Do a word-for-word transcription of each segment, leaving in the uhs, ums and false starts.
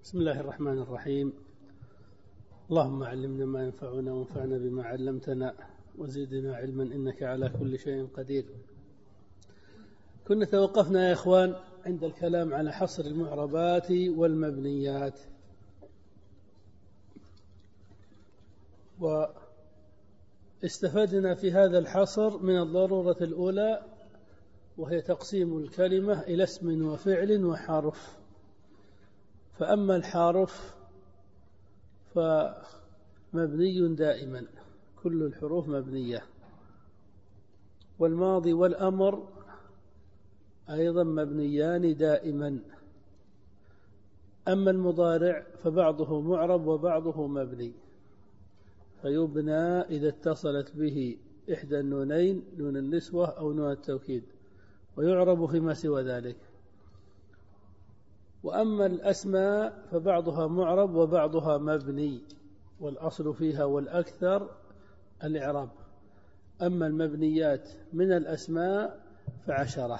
بسم الله الرحمن الرحيم. اللهم علمنا ما ينفعنا وانفعنا بما علمتنا وزدنا علما إنك على كل شيء قدير. كنا توقفنا يا إخوان عند الكلام على حصر المعربات والمبنيات، واستفدنا في هذا الحصر من الضرورة الأولى، وهي تقسيم الكلمة إلى اسم وفعل وحرف. فأما الحرف فمبني دائما، كل الحروف مبنية، والماضي والأمر أيضا مبنيان دائما. أما المضارع فبعضه معرب وبعضه مبني، فيبنى إذا اتصلت به إحدى النونين، نون النسوة أو نون التوكيد، ويعرب فيما سوى ذلك. وأما الأسماء فبعضها معرب وبعضها مبني، والأصل فيها والأكثر الإعراب. أما المبنيات من الأسماء فعشرة.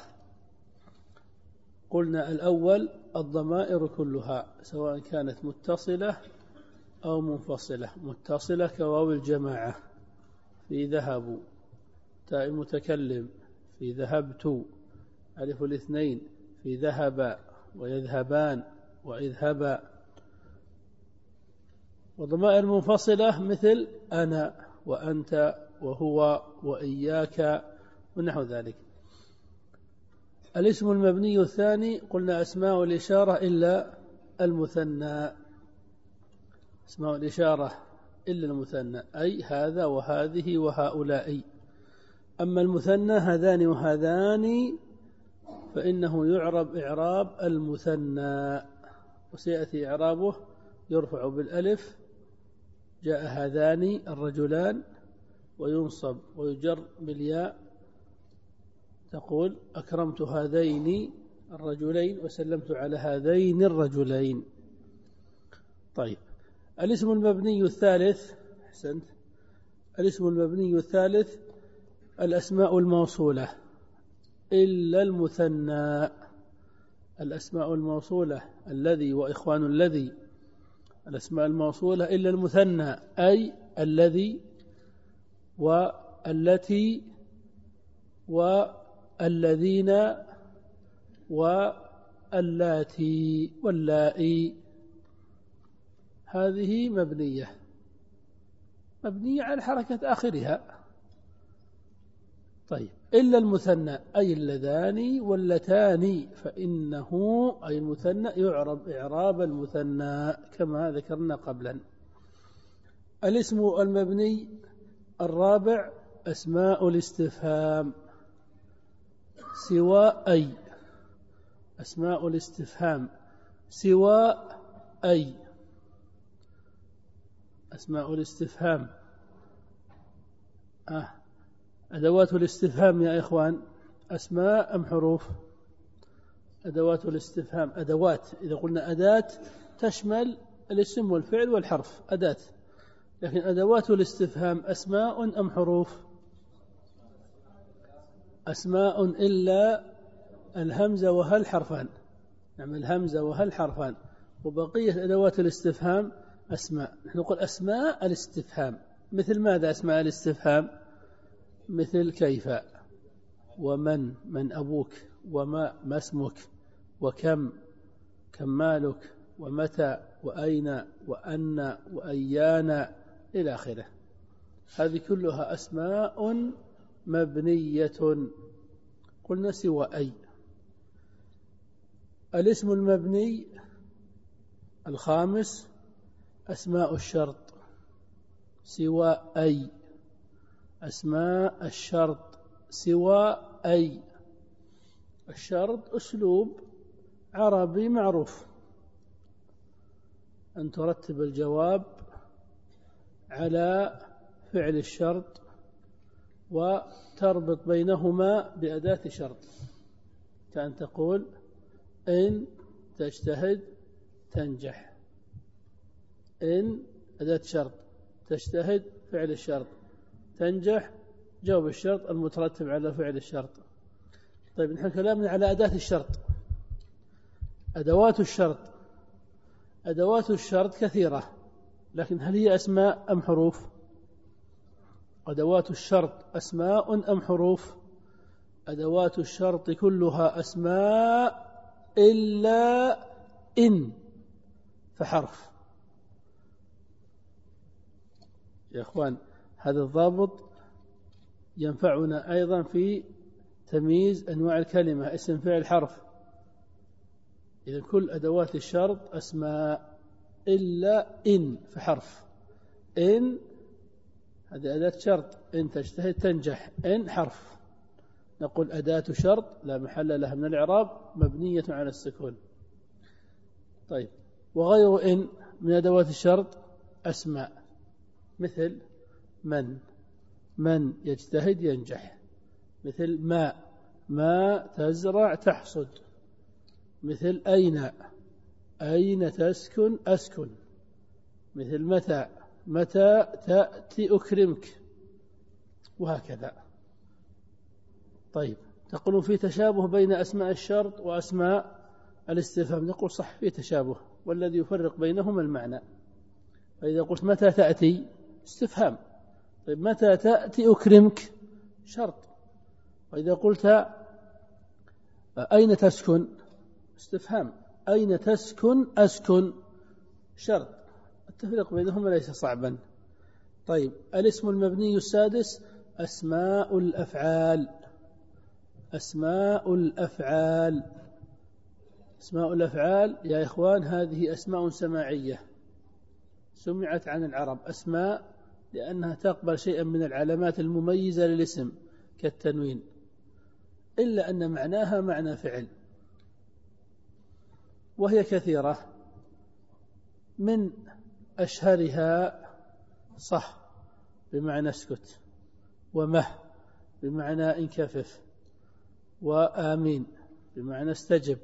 قلنا الأول الضمائر كلها سواء كانت متصلة أو منفصلة. متصلة كواو الجماعة في ذهبوا، تاء المتكلم في ذهبت، ألف الاثنين في ذهب ويذهبان وإذهبا. وضمائر منفصلة مثل أنا وأنت وهو وإياك ونحو ذلك. الاسم المبني الثاني قلنا أسماء الإشارة إلا المثنى، أسماء الإشارة إلا المثنى، أي هذا وهذه وهؤلاء. أما المثنى هذان وهذان فإنه يعرب إعراب المثنى، وسيأتي إعرابه يرفع بالألف، جاء هذان الرجلان، وينصب ويجر بالياء، تقول أكرمت هذين الرجلين وسلمت على هذين الرجلين. طيب، الاسم المبني الثالث، أحسنت، الاسم المبني الثالث الأسماء الموصولة إلا المثنى. الأسماء الموصولة الذي وإخوان الذي، الأسماء الموصولة إلا المثنى، أي الذي والتي والذين واللاتي واللائي، هذه مبنية مبنية على حركة آخرها. طيب، إلا المثنى أي اللذان واللتان، فإنه أي المثنى يعرب إعراب المثنى كما ذكرنا قبلا. الاسم المبني الرابع أسماء الاستفهام سوى أي، أسماء الاستفهام سوى أي، أسماء الاستفهام. آه. أدوات الاستفهام يا إخوان أسماء أم حروف؟ أدوات الاستفهام أدوات، إذا قلنا أداة تشمل الاسم والفعل والحرف، أداة. لكن أدوات الاستفهام أسماء أم حروف؟ أسماء إلا الهمزة وهل حرفان. نعم، الهمزة وهل حرفان، وبقية أدوات الاستفهام أسماء. نحن نقول أسماء الاستفهام. مثل ماذا أسماء الاستفهام؟ مثل كيف، ومن، من أبوك، وما، ما اسمك، وكم، كم مالك، ومتى، وأين، وأن، وأيان إلى آخره. هذه كلها أسماء مبنية. قلنا سوى أي. الاسم المبني الخامس أسماء الشرط سوى أي، أسماء الشرط سوى أي. الشرط أسلوب عربي معروف، أن ترتب الجواب على فعل الشرط وتربط بينهما بأداة شرط، كأن تقول إن تجتهد تنجح. إن أداة شرط، تجتهد فعل الشرط، تنجح جواب الشرط المترتب على فعل الشرط. طيب، نحن كلامنا على أداة الشرط. أدوات الشرط أدوات الشرط كثيرة، لكن هل هي أسماء أم حروف؟ أدوات الشرط أسماء أم حروف؟ أدوات الشرط كلها أسماء إلا إن فحرف. يا أخوان هذا الضابط ينفعنا أيضا في تمييز أنواع الكلمة، اسم فعل حرف. إذا كل أدوات الشرط أسماء إلا إن فحرف. إن هذه أداة شرط، إن تجتهد تنجح، إن حرف. نقول أداة شرط لا محل لها من الإعراب مبنية على السكون. طيب وغير إن من أدوات الشرط أسماء، مثل من، من يجتهد ينجح. مثل ما، ما تزرع تحصد. مثل أين، أين تسكن أسكن. مثل متى، متى تأتي أكرمك، وهكذا. طيب تقولون في تشابه بين أسماء الشرط وأسماء الاستفهام. نقول صح في تشابه، والذي يفرق بينهما المعنى. فإذا قلت متى تأتي استفهام، طيب متى تأتي أكرمك شرط. وإذا قلت أين تسكن استفهام، أين تسكن أسكن شرط. التفريق بينهما ليس صعبا. طيب الاسم المبني السادس أسماء الأفعال. أسماء الأفعال، أسماء الأفعال يا إخوان هذه أسماء سماعية سمعت عن العرب أسماء، لأنها تقبل شيئا من العلامات المميزة للاسم كالتنوين، إلا أن معناها معنى فعل، وهي كثيرة. من أشهرها صح بمعنى اسكت، ومه بمعنى انكفف، وآمين بمعنى استجب،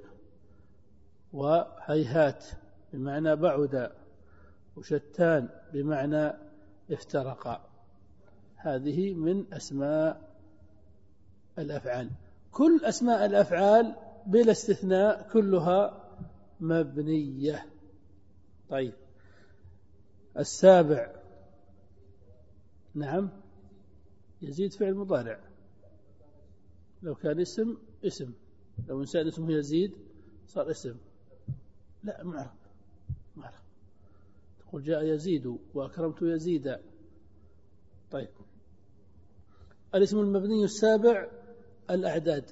وهيهات بمعنى بعد، وشتان بمعنى افترق. هذه من أسماء الأفعال. كل أسماء الأفعال بلا استثناء كلها مبنية. طيب السابع، نعم يزيد فعل مضارع. لو كان اسم اسم، لو إنسان اسمه يزيد صار اسم. لا معرب، معرب. تقول جاء يزيد وأكرمت يزيد. طيب الاسم المبني السابع الأعداد.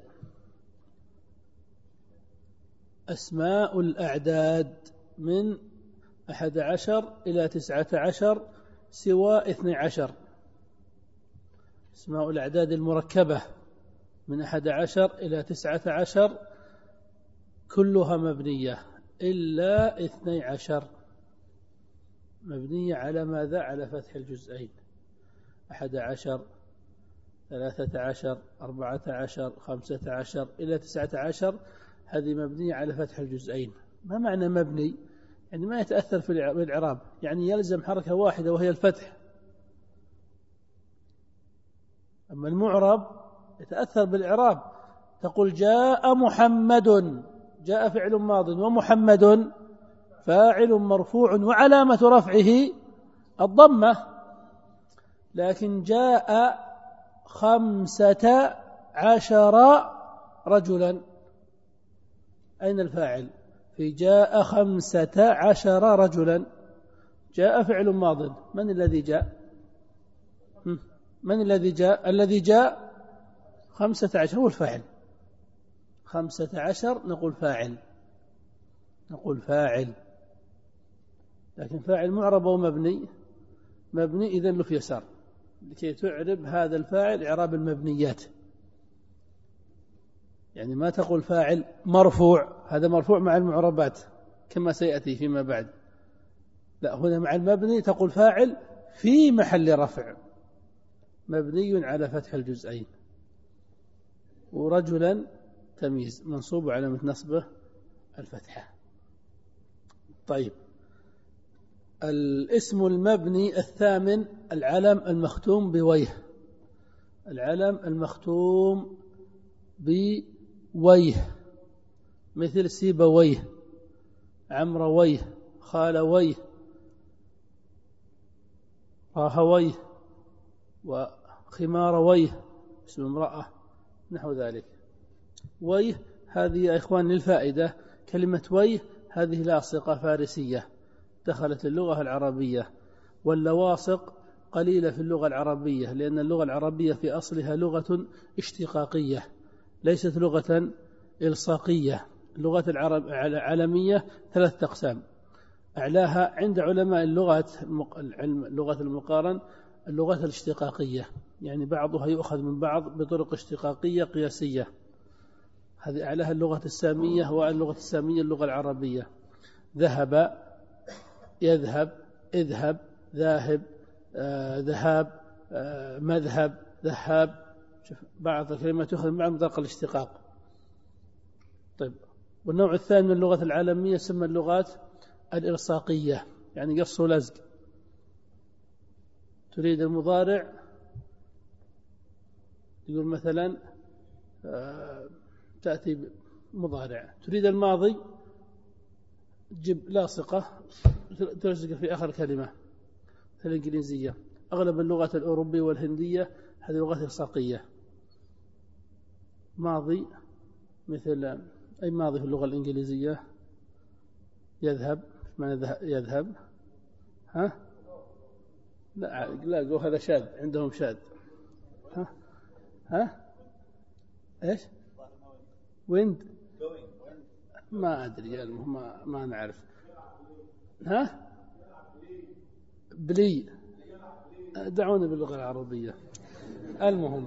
أسماء الأعداد من أحد عشر إلى تسعة عشر سوى اثني عشر. أسماء الأعداد المركبة من أحد عشر إلى تسعة عشر كلها مبنية إلا اثني عشر، مبنية على ماذا؟ على فتح الجزئين. أحد عشر، ثلاثة عشر، أربعة عشر، خمسة عشر إلى تسعة عشر، هذه مبنية على فتح الجزئين. ما معنى مبني؟ يعني ما يتأثر في الإعراب، يعني يلزم حركة واحدة وهي الفتح. أما المعرب يتأثر بالإعراب. تقول جاء محمد، جاء فعل ماض، ومحمد فاعل مرفوع وعلامة رفعه الضمة. لكن جاء خمسة عشر رجلا، أين الفاعل؟ في جاء خمسة عشر رجلا. جاء فعل ماض، من الذي جاء؟ من الذي جاء؟ الذي جاء خمسة عشر هو الفاعل. خمسة عشر نقول فاعل، نقول فاعل. لكن فاعل معرب ومبني، مبني إذن له في يسار لكي تعرب هذا الفاعل إعراب المبنيات. يعني ما تقول فاعل مرفوع، هذا مرفوع مع المعربات كما سيأتي فيما بعد. لا، هنا مع المبني تقول فاعل في محل رفع مبني على فتح الجزئين. ورجلا تمييز منصوب على نصبه الفتحة. طيب الاسم المبني الثامن العلم المختوم بويه. العلم المختوم بويه مثل سيبويه، عمرويه، خالويه راهويه وخمارويه اسم امرأة نحو ذلك. ويه هذه يا إخوان للفائدة، كلمة ويه هذه لاصقة فارسية دخلت اللغة العربية، واللواصق قليلة في اللغة العربية، لأن اللغة العربية في أصلها لغة اشتقاقية ليست لغة إلصاقية. اللغة العالمية ثلاثة أقسام، أعلاها عند علماء اللغات اللغة المقارن اللغات الاشتقاقية، يعني بعضها يؤخذ من بعض بطرق اشتقاقية قياسية، هذه أعلاها اللغة السامية، واللغة السامية اللغة العربية. ذهب يذهب، اذهب، ذاهب، آه، ذهاب، آه، مذهب، ذهاب، بعض الكلمات تؤخذ من بعض بطرق الاشتقاق. طيب، والنوع الثاني من اللغة العالمية يسمى اللغات الإلصاقية، يعني قص ولزق. تريد المضارع يقول مثلا آه تأتي مضارع، تريد الماضي تجيب لاصقة تلصق في آخر كلمة. في الإنجليزية أغلب اللغات الأوروبية والهندية هذه لغات إلصاقية. ماضي مثل أي ماضي في اللغة الإنجليزية؟ يذهب، معنى يذهب؟ ها؟ لا لا هذا شاذ، عندهم شاذ. ها؟ ها؟ إيش؟ ويند؟ ما أدري، ما ما نعرف. ها؟ بلي. دعونا باللغة العربية. المهم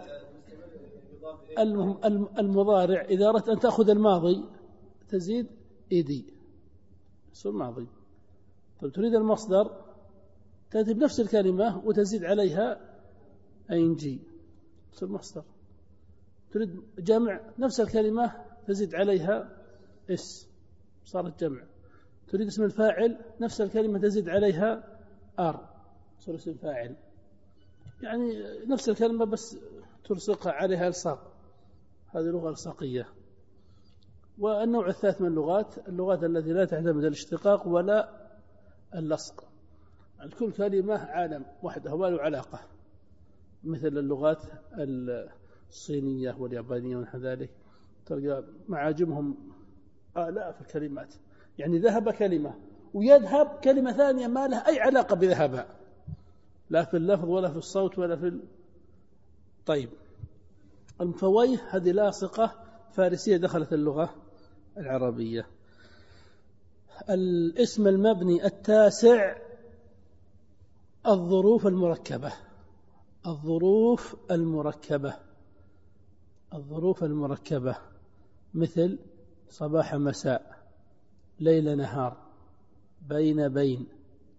المهم المضارع إذا أردت أن تأخذ الماضي تزيد إيدي يصير ماضي. طيب تريد المصدر تأتي بنفس الكلمة وتزيد عليها إنجي يصير مصدر. تريد جمع نفس الكلمة تزيد عليها اس صارت جمع. تريد اسم الفاعل نفس الكلمة تزيد عليها ار صار اسم فاعل. يعني نفس الكلمة بس تلصق عليها الصاق، هذه لغة الصاقية. والنوع الثالث من اللغات اللغات التي لا تعتمد الاشتقاق ولا اللصق، كل كلمة عالم وحدها ولا علاقة، مثل اللغات الصينية واليابانية ونحو ذلك، تلقى معاجمهم آلاف الكلمات، يعني ذهب كلمة ويذهب كلمة ثانية ما لها أي علاقة بذهب، لا في اللفظ ولا في الصوت ولا في ال... طيب الفويه هذه لاصقة فارسية دخلت اللغة العربية. الاسم المبني التاسع الظروف المركبة. الظروف المركبة الظروف المركبة مثل صباح مساء، ليل نهار، بين بين.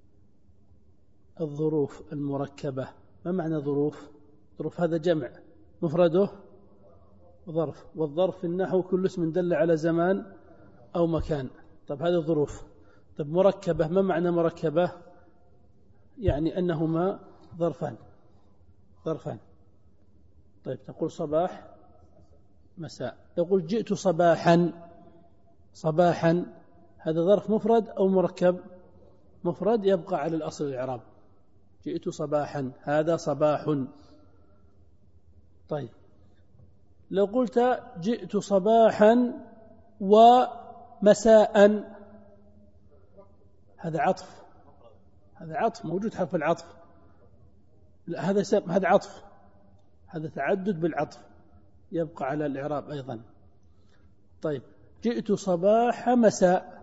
الظروف المركبة ما معنى ظروف؟ ظروف هذا جمع مفرده ظرف، والظرف في النحو كل اسم دل على زمان أو مكان. طب هذه الظروف. طب مركبة ما معنى مركبة؟ يعني أنهما ظرفان ظرفان. طيب تقول صباح مساء، يقول جئت صباحا، صباحا هذا ظرف مفرد أو مركب؟ مفرد يبقى على الأصل الإعراب، جئت صباحا هذا صباح. طيب لو قلت جئت صباحا ومساء هذا عطف، هذا عطف موجود حرف العطف، لا هذا هذا عطف، هذا تعدد بالعطف يبقى على الإعراب أيضا. طيب جئت صباح مساء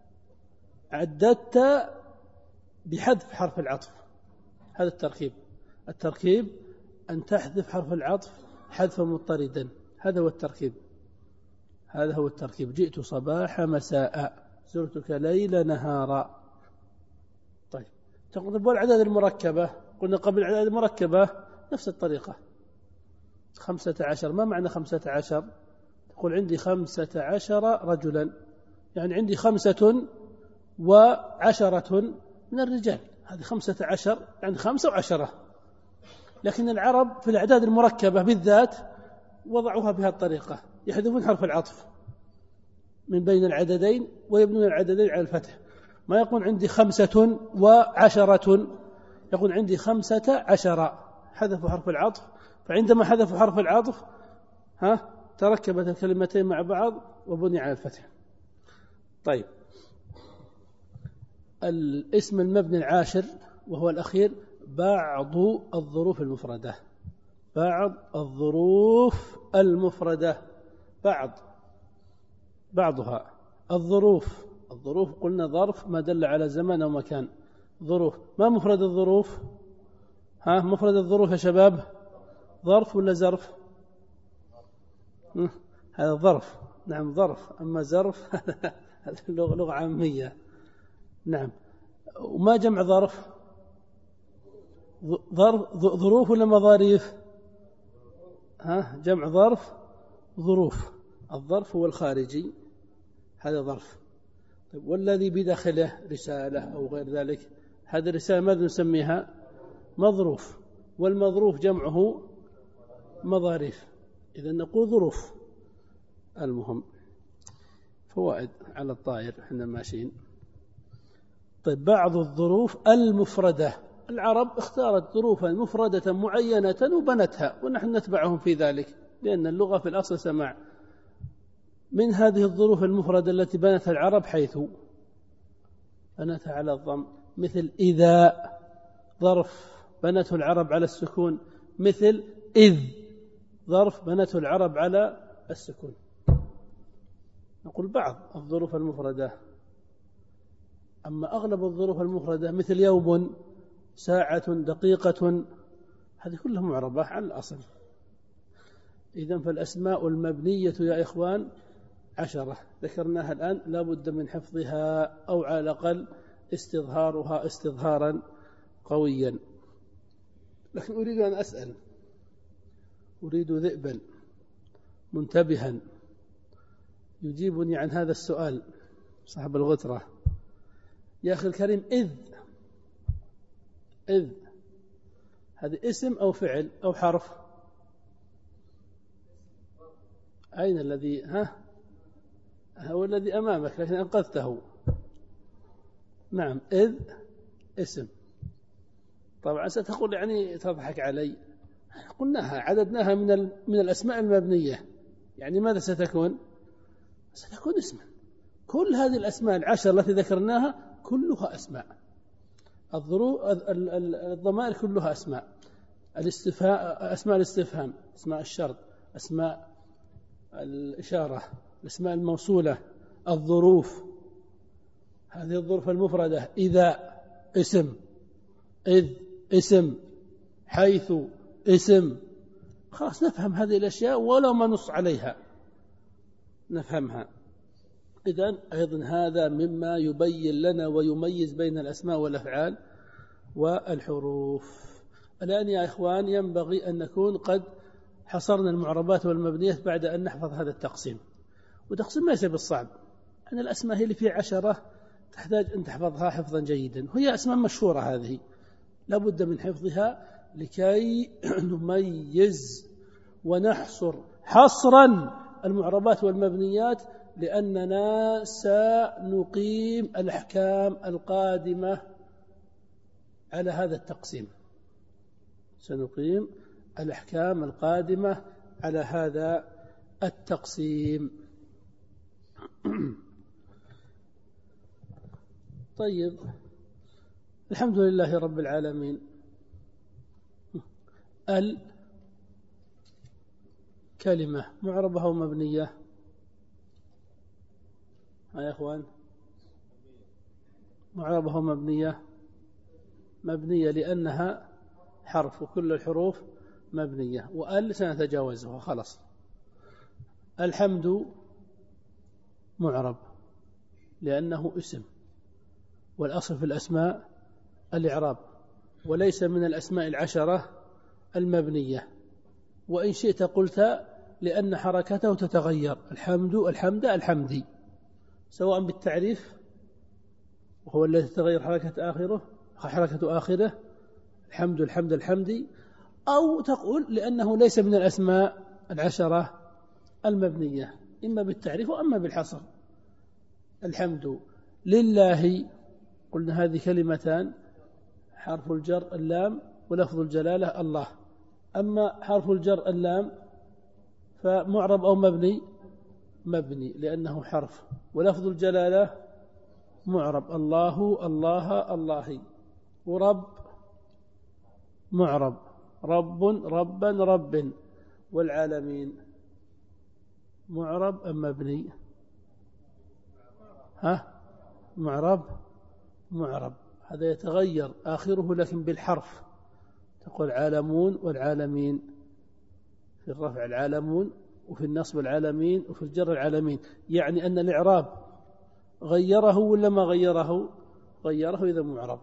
عددت بحذف حرف العطف، هذا التركيب. التركيب أن تحذف حرف العطف حذفا مضطردا، هذا هو التركيب، هذا هو التركيب. جئت صباح مساء، زرتك ليل نهارا. طيب تقول والأعداد المركبة، قلنا قبل الأعداد المركبة نفس الطريقة. خمسة عشر ما معنى خمسة عشر؟ تقول عندي خمسة عشر رجلا، يعني عندي خمسة وعشرة من الرجال، هذه خمسة عشر يعني خمسة وعشرة. لكن العرب في الأعداد المركبة بالذات وضعوها بهذه الطريقة، يحذفون حرف العطف من بين العددين ويبنون العددين على الفتح. ما يقول عندي خمسة وعشرة، يقول عندي خمسة عشر، حذفوا حرف العطف. فعندما حذفوا حرف العطف ها تركبت الكلمتين مع بعض وبني على الفتح. طيب، الاسم المبني العاشر وهو الأخير بعض الظروف المفردة. بعض الظروف المفردة، بعض بعضها. الظروف، الظروف قلنا ظرف ما دل على زمان أو مكان. ظروف، ما مفرد الظروف؟ ها مفرد الظروف يا شباب ظرف ولا زرف؟ هذا ظرف، نعم ظرف. أما زرف هذا لغة عامية. نعم. وما جمع ظرف؟ ظرف ظروف ولا مظاريف؟ ها جمع ظرف ظروف. الظرف هو الخارجي، هذا ظرف. طيب، والذي بداخله رسالة أو غير ذلك، هذه الرسالة ماذا نسميها؟ مظروف. والمظروف جمعه مظاريف، إذا نقول ظروف. المهم فوائد على الطائر احنا ماشيين. طيب، بعض الظروف المفردة، العرب اختارت ظروفا مفردة معينة وبنتها، ونحن نتبعهم في ذلك، لأن اللغة في الأصل سماع. من هذه الظروف المفردة التي بنتها العرب حيث بنتها على الضم، مثل إذا، ظرف بنته العرب على السكون. مثل إذ، ظرف بنته العرب على السكون. نقول بعض الظروف المفردة. أما أغلب الظروف المفردة مثل يوم، ساعة، دقيقة، هذه كلها معربة على الأصل. إذن فالأسماء المبنية يا إخوان عشرة ذكرناها الآن، لا بد من حفظها أو على الأقل استظهارها استظهارا قويا. لكن أريد أن أسأل، أريد ذئبا منتبها يجيبني عن هذا السؤال، صاحب الغترة. يا أخي الكريم، إذ إذ هذا اسم أو فعل أو حرف؟ أين الذي ها هو الذي أمامك لكن أنقذته. نعم، إذ اسم. طبعا ستقول يعني تضحك علي، قلناها عددناها من من الأسماء المبنية، يعني ماذا ستكون؟ ستكون اسما. كل هذه الأسماء العشر التي ذكرناها كلها أسماء. الظروف الضمائر كلها أسماء. الاستفهام أسماء الاستفهام، أسماء الشرط، أسماء الإشارة، الأسماء الموصولة، الظروف، هذه الظروف المفردة. إذا اسم، إذ اسم، حيث اسم. خلاص نفهم هذه الأشياء ولو ما نص عليها نفهمها. إذن أيضا هذا مما يبين لنا ويميز بين الأسماء والأفعال والحروف. الآن يا إخوان ينبغي أن نكون قد حصرنا المعربات والمبنيات بعد أن نحفظ هذا التقسيم. وتقسيم ليس بالصعب، أن الأسماء هي اللي فيها عشرة تحتاج أن تحفظها حفظا جيدا، وهي أسماء مشهورة هذه لا بد من حفظها لكي نميز ونحصر حصرا المعربات والمبنيات، لأننا سنقيم الأحكام القادمة على هذا التقسيم. سنقيم الأحكام القادمة على هذا التقسيم. طيب، الحمد لله رب العالمين. الكلمة معربة أو مبنية؟ ها يا أخوان، معربة أو مبنية؟ مبنية لأنها حرف، وكل الحروف مبنية. وأل سنتجاوزها خلاص. الحمد معرب لأنه اسم، والأصل في الأسماء الإعراب، وليس من الأسماء العشرة المبنية. وإن شئت قلت لأن حركته تتغير، الحمد الحمد الحمدي، سواء بالتعريف وهو الذي تتغير حركة آخره حركة آخره الحمد الحمد الحمدي، أو تقول لأنه ليس من الأسماء العشرة المبنية، إما بالتعريف وأما بالحصر. الحمد لله قلنا هذه كلمتان، حرف الجر اللام ولفظ الجلالة الله. أما حرف الجر اللام فمعرب أو مبني؟ مبني لأنه حرف. ولفظ الجلالة معرب، الله الله الله. ورب معرب، رب ربا رب. والعالمين معرب أم مبني؟ ها معرب معرب. هذا يتغير آخره لكن بالحرف، تقول عالمون والعالمين، في الرفع العالمون وفي النصب العالمين وفي الجر العالمين. يعني أن الإعراب غيره ولا ما غيره؟ غيره إذا معرب.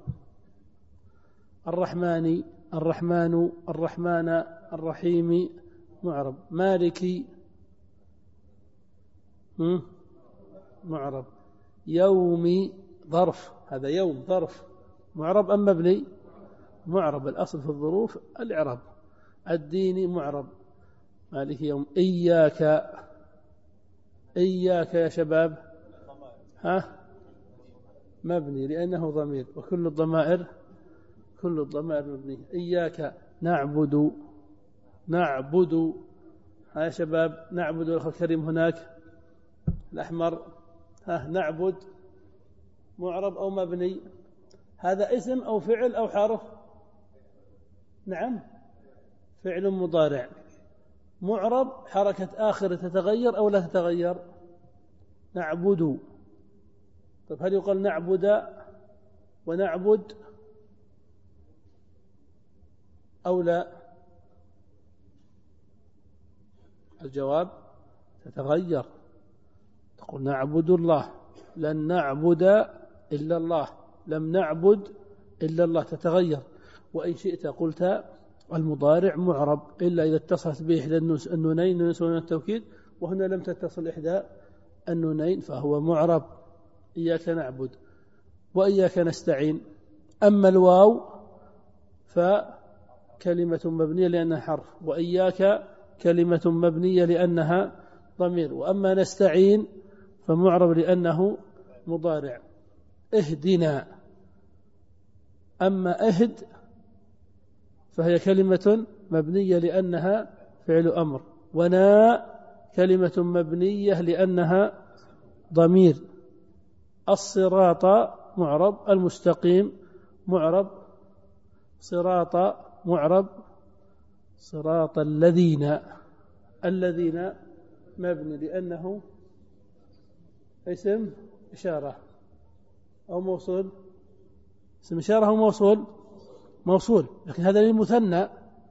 الرحمن الرحمن الرحمن الرحيم معرب. مالكي معرب. يومي ظرف، هذا يوم ظرف، معرب أم مبني؟ معرب. الأصل في الظروف الإعراب. الدين معرب. مالك يوم. إياك إياك يا شباب ها مبني لأنه ضمير، وكل الضمائر كل الضمائر مبني. إياك نعبد نعبد ها يا شباب نعبد. الأخ الكريم هناك الأحمر، ها نعبد معرب أو مبني؟ هذا اسم أو فعل أو حرف؟ نعم فعل مضارع معرب، حركة آخر تتغير أو لا تتغير؟ نعبد. طيب هل يقال نعبد ونعبد أو لا؟ الجواب تتغير. تقول نعبد الله، لن نعبد إلا الله، لم نعبد إلا الله، تتغير. وإن شئت قلت المضارع معرب إلا إذا اتصلت به إحدى النونين نون التوكيد، وهنا لم تتصل إحدى النونين فهو معرب. إياك نعبد وإياك نستعين. أما الواو فكلمة مبنية لأنها حرف، وإياك كلمة مبنية لأنها ضمير. وأما نستعين فمعرب لأنه مضارع. اهدنا، أما اهد فهي كلمة مبنية لأنها فعل أمر. ونا كلمة مبنية لأنها ضمير. الصراط معرب. المستقيم معرب. صراط معرب. صراط الذين الذين مبني لأنه اسم إشارة أو موصول. اسم إشارة أو موصول؟ موصول، لكن هذا للمثنى،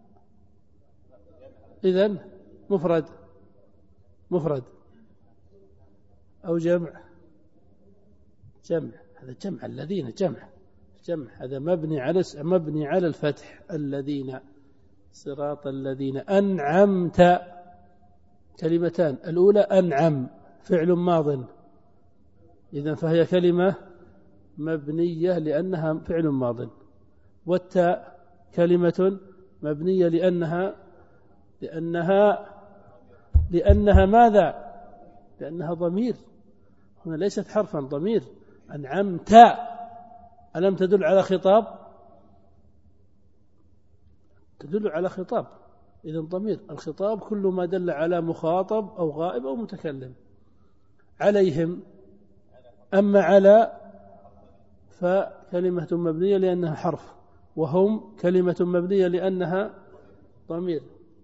إذن مفرد مفرد أو جمع جمع. هذا جمع الذين، جمع جمع. هذا مبني على مبني على الفتح. الذين صراط الذين. أنعمت كلمتان، الأولى أنعم فعل ماض، إذن فهي كلمة مبنية لأنها فعل ماض. والتاء كلمة مبنية لأنها لأنها لأنها ماذا؟ لأنها ضمير، هنا ليست حرفا، ضمير. أنعمت ألم تدل على خطاب؟ تدل على خطاب، إذن ضمير. الخطاب كل ما دل على مخاطب أو غائب أو متكلم. عليهم. أما على فكلمة مبنية لأنها حرف، وهم كلمة مبنية لأنها ضمير.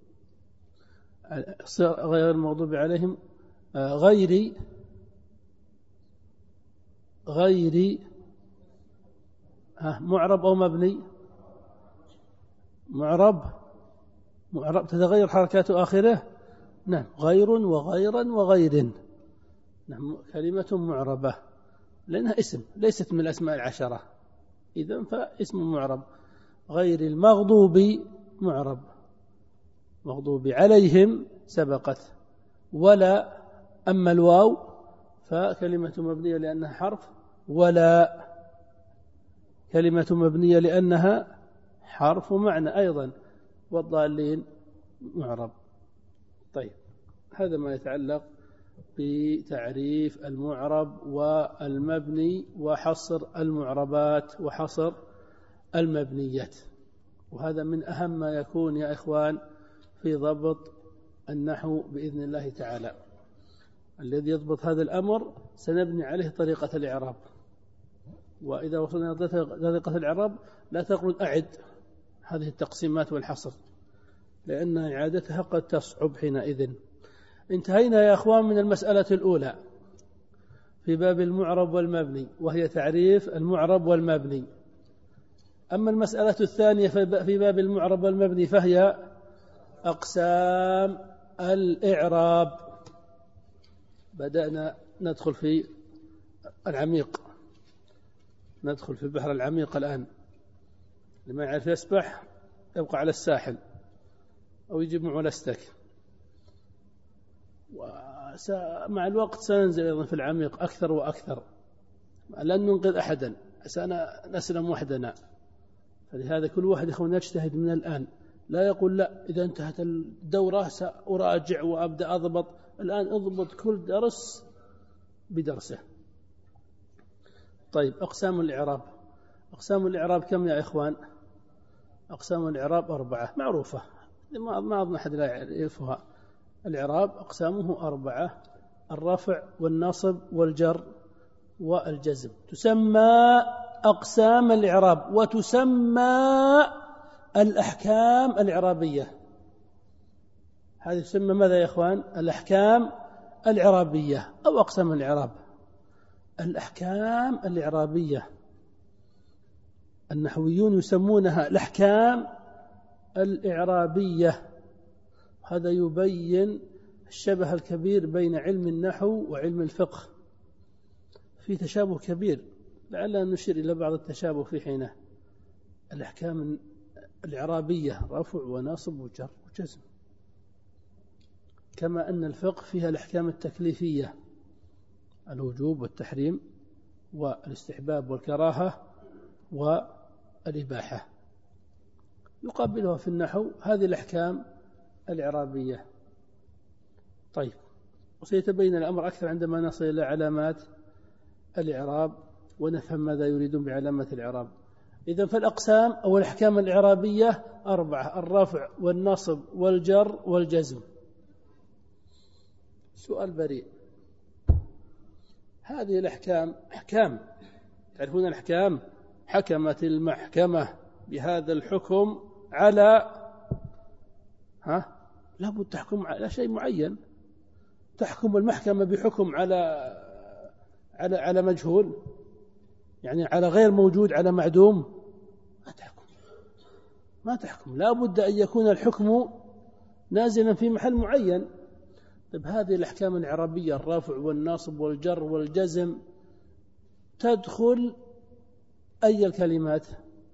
غير المغضوب عليهم. غيري غيري معرب أو مبني؟ معرب معرب تتغير حركات آخره. نعم غير وغيرا وغير. نعم كلمة معربة لأنها اسم ليست من الأسماء العشرة، إذن فاسم معرب. غير المغضوب معرب. مغضوب عليهم سبقت. ولا. أما الواو فكلمة مبنية لأنها حرف. ولا كلمة مبنية لأنها حرف معنى أيضا. والضالين معرب. طيب هذا ما يتعلق بتعريف المعرب والمبني وحصر المعربات وحصر المبنيات. وهذا من أهم ما يكون يا إخوان في ضبط النحو بإذن الله تعالى. الذي يضبط هذا الأمر سنبني عليه طريقة الإعراب. وإذا وصلنا إلى طريقة الإعراب لا تقول أعد هذه التقسيمات والحصر، لأن إعادتها قد تصعب حينئذ. انتهينا يا أخوان من المسألة الأولى في باب المعرب والمبني، وهي تعريف المعرب والمبني. أما المسألة الثانية في باب المعرب والمبني فهي أقسام الإعراب. بدأنا ندخل في العميق، ندخل في البحر العميق الآن. لما يعرف يسبح يبقى على الساحل أو يجيب معه لستك، ومع الوقت سننزل أيضا في العميق أكثر وأكثر، لن ننقذ أحدا، سنسلم وحدنا. فلهذا كل واحد يخون يجتهد من الآن، لا يقول لا إذا انتهت الدورة سأراجع وأبدأ أضبط. الآن أضبط كل درس بدرسه. طيب، أقسام الإعراب. أقسام الإعراب كم يا إخوان؟ أقسام الإعراب أربعة معروفة، ما أظن أحد لا يعرفها. الإعراب أقسامه أربعة: الرفع والنصب والجر والجزم. تسمى أقسام الإعراب وتسمى الأحكام الإعرابية. هذه تسمى ماذا يا إخوان؟ الأحكام الإعرابية أو أقسام الإعراب. الأحكام الإعرابية النحويون يسمونها الأحكام الإعرابية. هذا يبين الشبه الكبير بين علم النحو وعلم الفقه، في تشابه كبير، لعلنا نشير إلى بعض التشابه في حينه. الأحكام الإعرابية رفع ونصب وجر وجزم، كما أن الفقه فيها الأحكام التكليفية: الوجوب والتحريم والاستحباب والكراهة والإباحة. يقابلها في النحو هذه الأحكام الإعرابية. طيب، وسيتبين الأمر أكثر عندما نصل إلى علامات الإعراب ونفهم ماذا يريدون بعلامة الإعراب. إذن فالأقسام أو الأحكام الإعرابية أربعة: الرفع والنصب والجر والجزم. سؤال بريء: هذه الأحكام أحكام، تعرفون الأحكام؟ حكمت المحكمة بهذا الحكم على، ها، لابد تحكم على شيء معين. تحكم المحكمة بحكم على على على مجهول، يعني على غير موجود، على معدوم؟ ما تحكم، ما تحكم. لابد أن يكون الحكم نازلا في محل معين. طيب، هذه الأحكام الإعرابية الرفع والنصب والجر والجزم تدخل أي الكلمات؟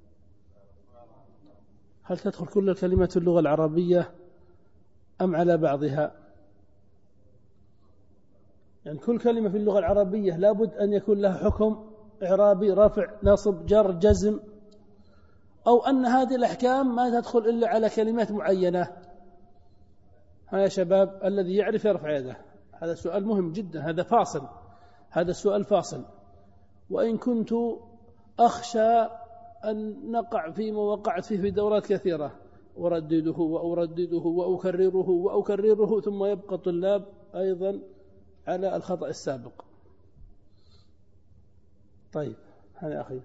هل تدخل كل الكلمات اللغة العربية أم على بعضها؟ يعني كل كلمة في اللغة العربية لابد أن يكون لها حكم إعرابي: رفع نصب جر جزم، أو أن هذه الأحكام ما تدخل إلا على كلمات معينة؟ ها يا شباب، الذي يعرف يرفع يده. هذا سؤال مهم جدا، هذا فاصل، هذا السؤال فاصل. وإن كنت أخشى أن نقع فيما وقعت فيه في دورات كثيرة، أردده وأردده وأكرره وأكرره، ثم يبقى الطلاب أيضا على الخطأ السابق. طيب، هذا أخي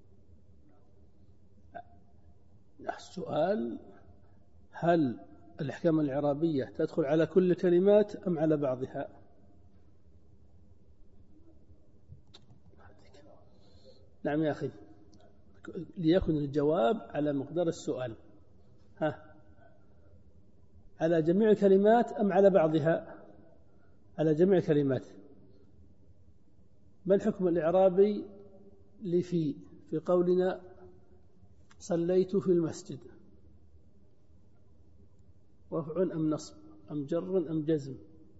السؤال: هل الأحكام الإعرابية تدخل على كل الكلمات أم على بعضها؟ نعم يا أخي، ليكن الجواب على مقدار السؤال. ها، على جميع الكلمات أم على بعضها؟ على جميع الكلمات. ما الحكم الإعرابي لفي في قولنا صليت في المسجد؟ رفع أم نصب أم جر أم جزم؟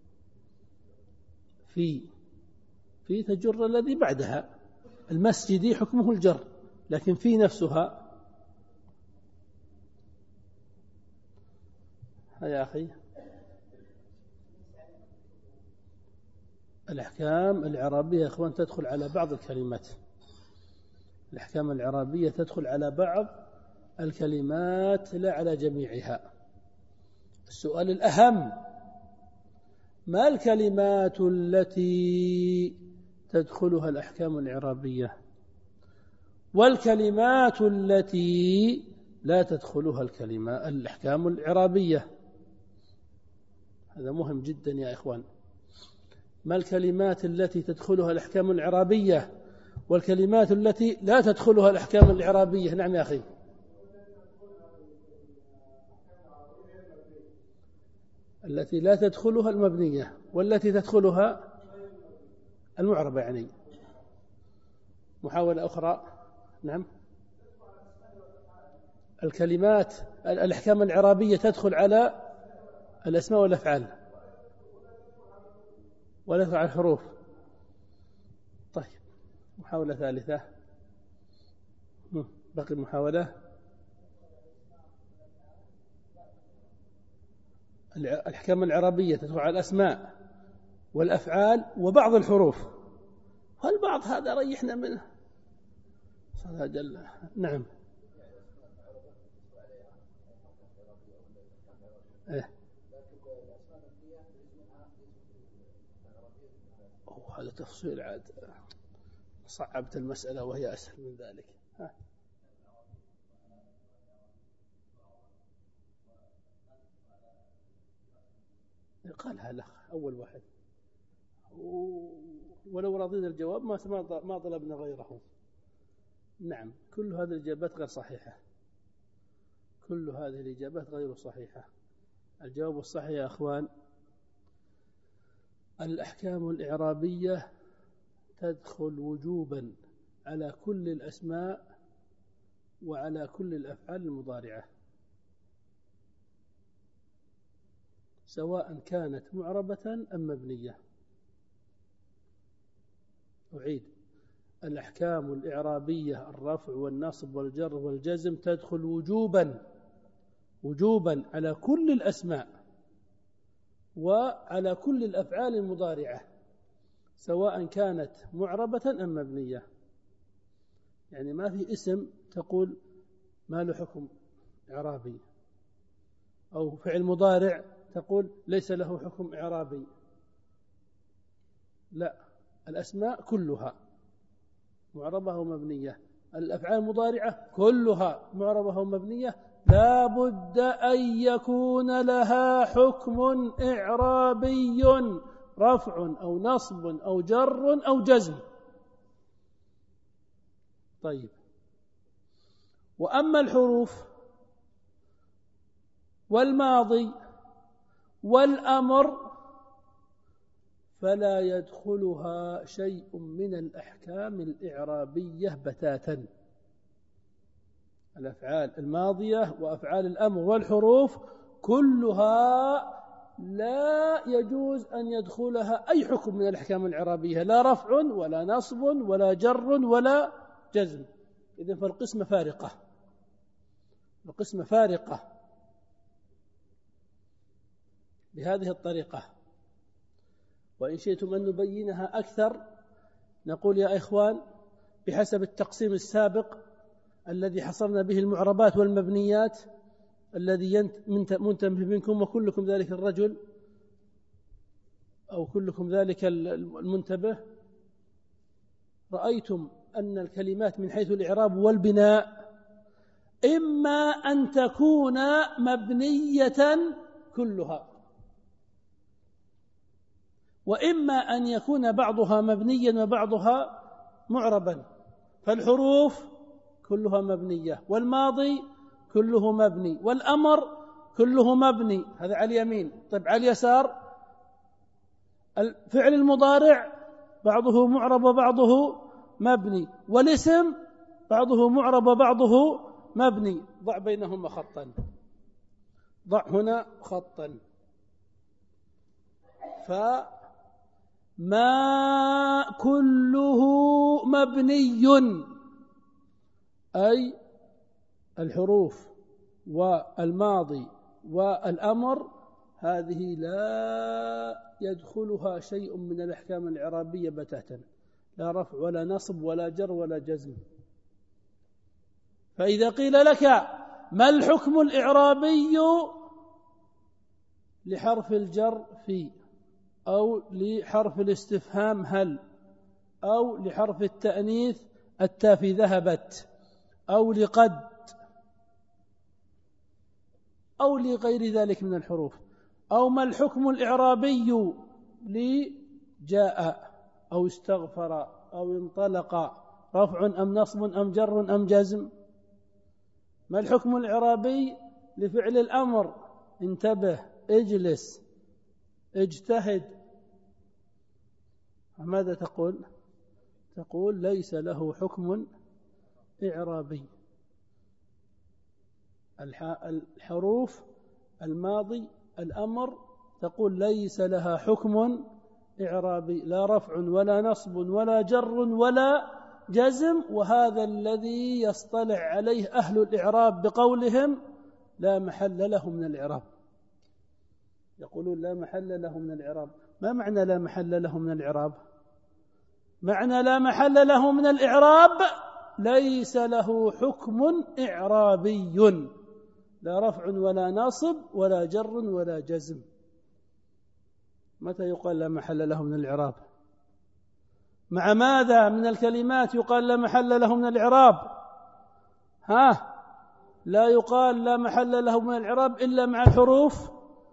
في في تجر الذي بعدها. المسجد حكمه الجر، لكن في نفسها. ها يا أخي، الأحكام الإعرابية يا إخوان تدخل على بعض الكلمات. الأحكام الإعرابية تدخل على بعض الكلمات لا على جميعها. السؤال الأهم: ما الكلمات التي تدخلها الأحكام الإعرابية، والكلمات التي لا تدخلها الكلمة الأحكام الإعرابية؟ هذا مهم جدا يا إخوان. ما الكلمات التي تدخلها الأحكام الإعرابية، والكلمات التي لا تدخلها الأحكام الإعرابية؟ نعم يا أخي. التي لا تدخلها المبنية، والتي تدخلها المعربة. يعني محاولة أخرى. نعم. الكلمات الأحكام الإعرابية تدخل على الأسماء والأفعال ولا تدخل على الحروف. طيب، محاولة ثالثة. بقي محاولة. الأحكام الإعرابية تدخل على الأسماء والأفعال وبعض الحروف. والبعض هذا ريحنا منه صلى جل. نعم. إيه؟ هذا تفصيل عاد، صعبت المسألة وهي أسهل من ذلك. ها. قالها الأخ أول واحد، ولو رضينا الجواب ما ما طلبنا غيره. نعم، كل هذه الإجابات غير صحيحة، كل هذه الإجابات غير صحيحة. الجواب الصحيح يا أخوان: الأحكام الإعرابية تدخل وجوبا على كل الأسماء وعلى كل الأفعال المضارعة، سواء كانت معربة أم مبنية. أعيد: الأحكام الإعرابية الرفع والنصب والجر والجزم تدخل وجوبا وجوبا على كل الأسماء وعلى كل الأفعال المضارعة، سواء كانت معربة أم مبنية. يعني ما في اسم تقول ما له حكم إعرابي، أو فعل مضارع تقول ليس له حكم إعرابي. لا، الأسماء كلها معربة ومبنية، الأفعال المضارعة كلها معربة ومبنية، لا بد أن يكون لها حكم إعرابي، رفع أو نصب أو جر أو جزم. طيب، وأما الحروف والماضي والأمر فلا يدخلها شيء من الأحكام الإعرابية بتاتا. الأفعال الماضية وأفعال الأمر والحروف كلها لا يجوز أن يدخلها أي حكم من الأحكام الإعرابية، لا رفع ولا نصب ولا جر ولا جزم. إذن فالقسمة فارقة، القسمة فارقة بهذه الطريقة. وإن شئتم أن نبينها أكثر نقول يا إخوان: بحسب التقسيم السابق الذي حصرنا به المعربات والمبنيات، الذي منتبه منكم وكلكم ذلك الرجل أو كلكم ذلك المنتبه، رأيتم أن الكلمات من حيث الإعراب والبناء إما أن تكون مبنية كلها، وإما أن يكون بعضها مبنيا وبعضها معربا. فالحروف كلها مبنية، والماضي كله مبني، والأمر كله مبني. هذا على اليمين. طيب، على اليسار الفعل المضارع بعضه معرب وبعضه مبني، والاسم بعضه معرب وبعضه مبني. ضع بينهما خطا، ضع هنا خطا. فما كله مبني، أي الحروف والماضي والأمر هذه لا يدخلها شيء من الأحكام الإعرابية بتاتا، لا رفع ولا نصب ولا جر ولا جزم. فإذا قيل لك ما الحكم الإعرابي لحرف الجر في، أو لحرف الاستفهام هل، أو لحرف التأنيث التاء في ذهبت، أو لقد، أو لغير ذلك من الحروف، أو ما الحكم الإعرابي لجاء أو استغفر أو انطلق، رفع أم نصب أم جر أم جزم؟ ما الحكم الإعرابي لفعل الأمر انتبه، اجلس، اجتهد؟ ماذا تقول؟ تقول ليس له حكم إعرابي. الحروف الماضي الأمر تقول ليس لها حكم إعرابي، لا رفع ولا نصب ولا جر ولا جزم. وهذا الذي يصطلع عليه أهل الإعراب بقولهم لا محل له من الإعراب. يقولون لا محل له من الإعراب. ما معنى لا محل له من الإعراب؟ معنى لا محل له من الإعراب ليس له حكم إعرابي، لا رفع ولا نصب ولا جر ولا جزم. متى يقال لا محل له من الإعراب؟ مع ماذا من الكلمات يقال لا محل له من الإعراب؟ ها، لا يقال لا محل له من الإعراب إلا مع الحروف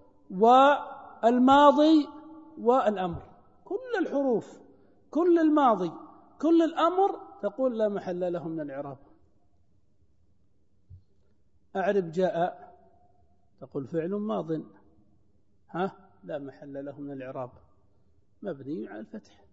والماضي والأمر. كل الحروف، كل الماضي، كل الأمر تقول لا محل له من الإعراب. أعرب جاء تقول فعل ماض، ها، لا محل له من الإعراب، مبني على الفتح.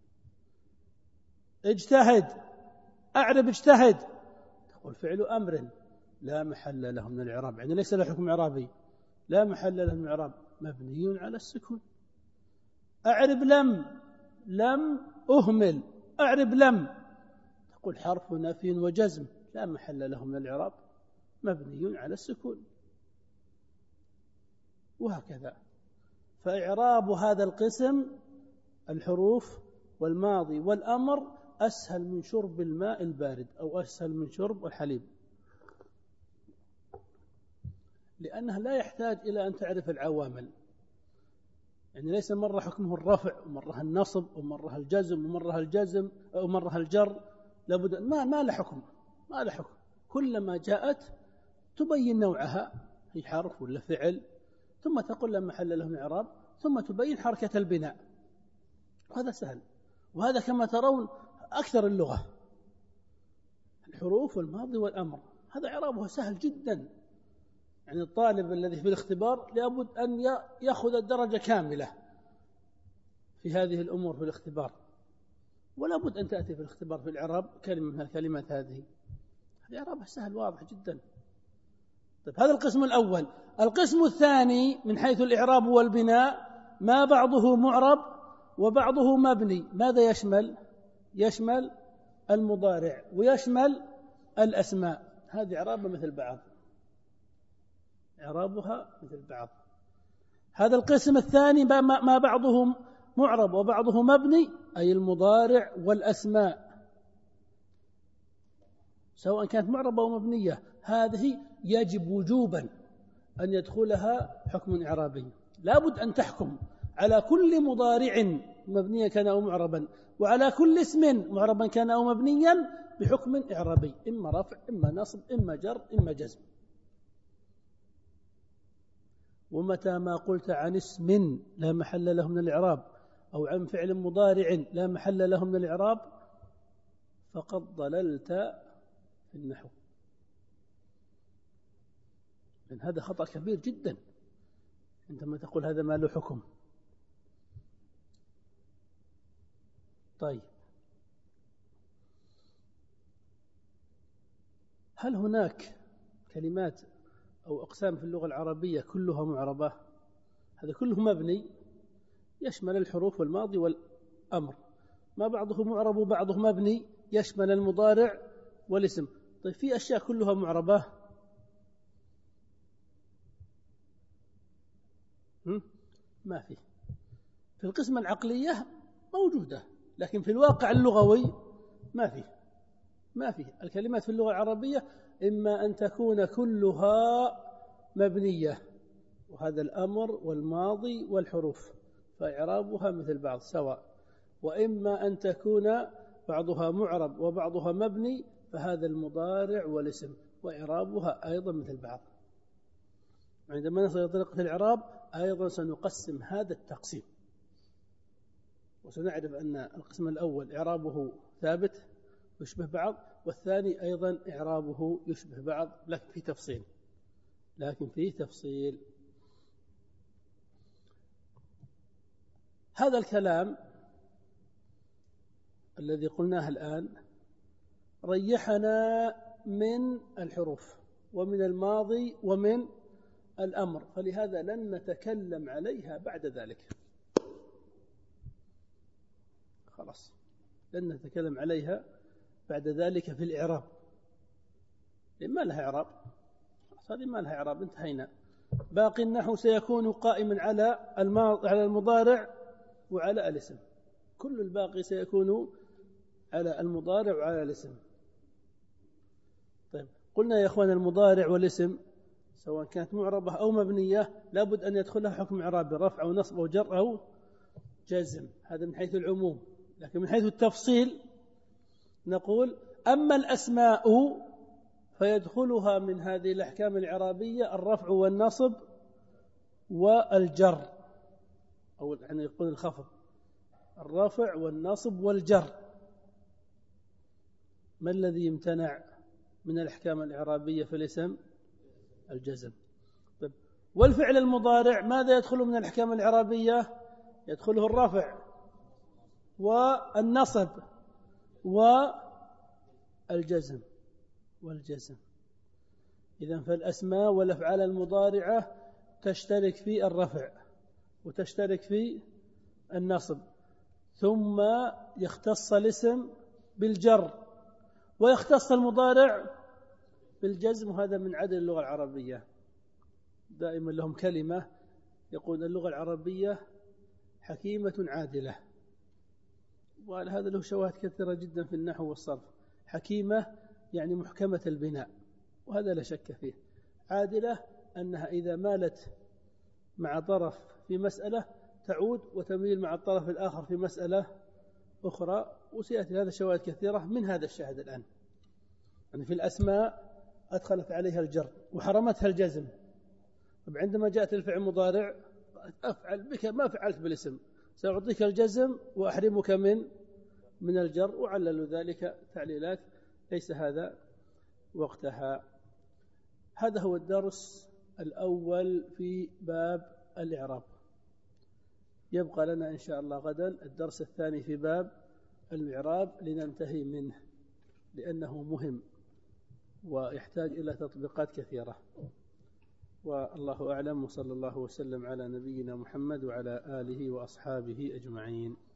اجتهد، أعرب اجتهد تقول فعل أمر، لا محل له من الإعراب، يعني ليس له حكم إعرابي، لا محل له من الإعراب، مبني على السكون. أعرب لم، لم أهمل، أعرب لم تقول حرف نفي وجزم، لا محل له من الإعراب، مبني على السكون. وهكذا. فإعراب هذا القسم الحروف والماضي والأمر أسهل من شرب الماء البارد، أو أسهل من شرب الحليب، لأنه لا يحتاج إلى أن تعرف العوامل. يعني ليس مرة حكمه الرفع ومرة النصب ومرة الجزم ومرة الجزم ومرة الجر، لابد ما ما له حكم، ما له حكم. كلما جاءت تبين نوعها، هي حرف ولا فعل، ثم تقول لا محل له من الإعراب، ثم تبين حركة البناء. هذا سهل، وهذا كما ترون أكثر اللغة، الحروف والماضي والأمر، هذا إعرابها سهل جدا. يعني الطالب الذي في الاختبار لابد أن يأخذ الدرجة كاملة في هذه الأمور في الاختبار، ولا بد أن تأتي في الاختبار في الإعراب كلمة من الكلمات هذه. الإعراب سهل واضح جدا. طيب، هذا القسم الأول. القسم الثاني من حيث الإعراب والبناء ما بعضه معرب وبعضه مبني. ماذا يشمل؟ يشمل المضارع ويشمل الأسماء. هذه إعرابها مثل بعض، إعرابها مثل بعض. هذا القسم الثاني ما بعضه معرب وبعضه مبني، أي المضارع والأسماء، سواء كانت معربة أو مبنية، هذه يجب وجوبا أن يدخلها حكم إعرابي. لابد أن تحكم على كل مضارع مبنيا كان أو معربا، وعلى كل اسم معربا كان أو مبنيا بحكم إعرابي، إما رفع إما نصب إما جر إما جزم. ومتى ما قلت عن اسم لا محل له من الإعراب أو عن فعل مضارع لا محل له من الإعراب فقد ضللت في النحو، لأن هذا خطأ كبير جدا عندما تقول هذا ما له حكم. طيب، هل هناك كلمات أو أقسام في اللغة العربية كلها معربة؟ هذا كله مبني، يشمل الحروف والماضي والأمر. ما بعضه معرب وبعضه مبني، يشمل المضارع والاسم. طيب، في أشياء كلها معربة، ما فيه. في القسمة العقلية موجودة، لكن في الواقع اللغوي ما فيه ما فيه الكلمات في اللغة العربية إما أن تكون كلها مبنية، وهذا الأمر والماضي والحروف فإعرابها مثل بعض سواء، وإما أن تكون بعضها معرب وبعضها مبني، فهذا المضارع والاسم وإعرابها أيضا مثل بعض. عندما نصل إلى طريقة الإعراب أيضا سنقسم هذا التقسيم، وسنعرف أن القسم الأول إعرابه ثابت يشبه بعض، والثاني أيضا إعرابه يشبه بعض لكن في تفصيل لكن في تفصيل هذا الكلام الذي قلناه الآن ريحنا من الحروف ومن الماضي ومن الأمر، فلهذا لن نتكلم عليها بعد ذلك. خلاص لن نتكلم عليها بعد ذلك في الإعراب، لأن ما لها إعراب، هذه ما لها إعراب، انتهينا. باقي النحو سيكون قائما على على المضارع وعلى الاسم، كل الباقي سيكون على المضارع وعلى الاسم. طيب قلنا يا إخوان المضارع والاسم سواء كانت معربة أو مبنية لابد أن يدخلها حكم إعرابي، رفع أو نصب أو جر أو جزم، هذا من حيث العموم. لكن من حيث التفصيل نقول أما الأسماء فيدخلها من هذه الأحكام الإعرابية الرفع والنصب والجر، أو يعني يقول الخفض، الرفع والنصب والجر. ما الذي يمتنع من الأحكام الإعرابية في الاسم؟ الجزم. طيب والفعل المضارع ماذا يدخل من الأحكام الإعرابية؟ يدخله الرفع والنصب والجزم والجزم. إذن فالأسماء والأفعال المضارعة تشترك في الرفع وتشترك في النصب، ثم يختص الاسم بالجر ويختص المضارع بالجزم، وهذا من عدل اللغة العربية. دائما لهم كلمة يقول اللغة العربية حكيمة عادلة، وهذا له شواهد كثيرة جدا في النحو والصرف. حكيمة يعني محكمة البناء، وهذا لا شك فيه. عادلة أنها إذا مالت مع طرف في مسألة تعود وتميل مع الطرف الآخر في مسألة أخرى، وسيأتي هذا شواهد كثيرة من هذا الشاهد الآن. يعني في الأسماء أدخلت عليها الجر وحرمتها الجزم. طب عندما جاءت الفعل المضارع أفعل بك ما فعلت بالاسم، سأعطيك الجزم وأحرمك من من الجر، وعلل ذلك تعليلات ليس هذا وقتها. هذا هو الدرس الأول في باب الإعراب. يبقى لنا إن شاء الله غدا الدرس الثاني في باب الإعراب لننتهي منه، لأنه مهم ويحتاج إلى تطبيقات كثيرة. والله أعلم، وصلى الله وسلم على نبينا محمد وعلى آله وأصحابه أجمعين.